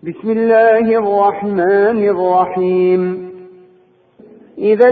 بسم الله الرحمن الرحيم. إذا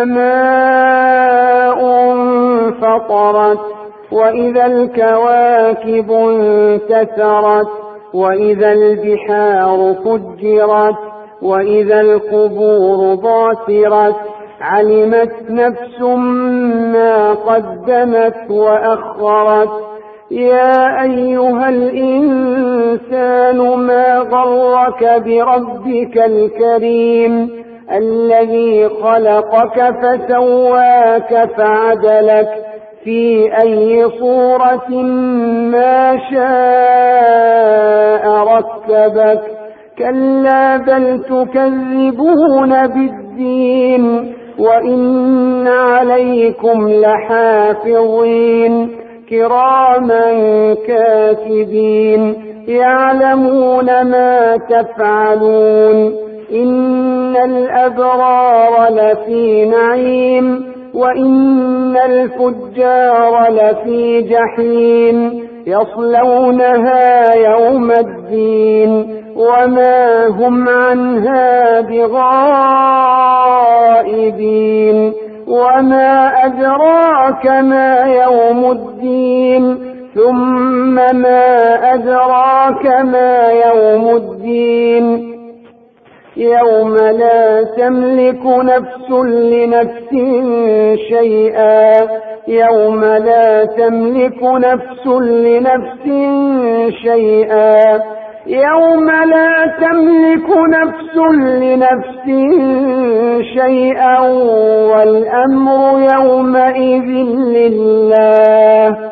السماء انفطرت وإذا الكواكب انتثرت وإذا البحار فجرت وإذا القبور بعثرت علمت نفس ما قدمت وأخرت. يا أيها الإنسان ما غرك بربك الكريم الذي خلقك فسواك فعدلك في أي صورة ما شاء ركبك. كلا بل تكذبون بالدين وإن عليكم لحافظين كراما كاتبين يعلمون ما تفعلون. إن الأبرار لفي نعيم وإن الفجار لفي جحيم يصلونها يوم الدين وما هم عنها بغائبين. وما أدراك ما يوم الدين ثم ما أدراك ما يوم الدين يوم لا تملك نفس لنفس شيئا يوم لا تملك نفس لنفس شيئا يوم لا تملك نفس لنفس شيئا والأمر يومئذ لله.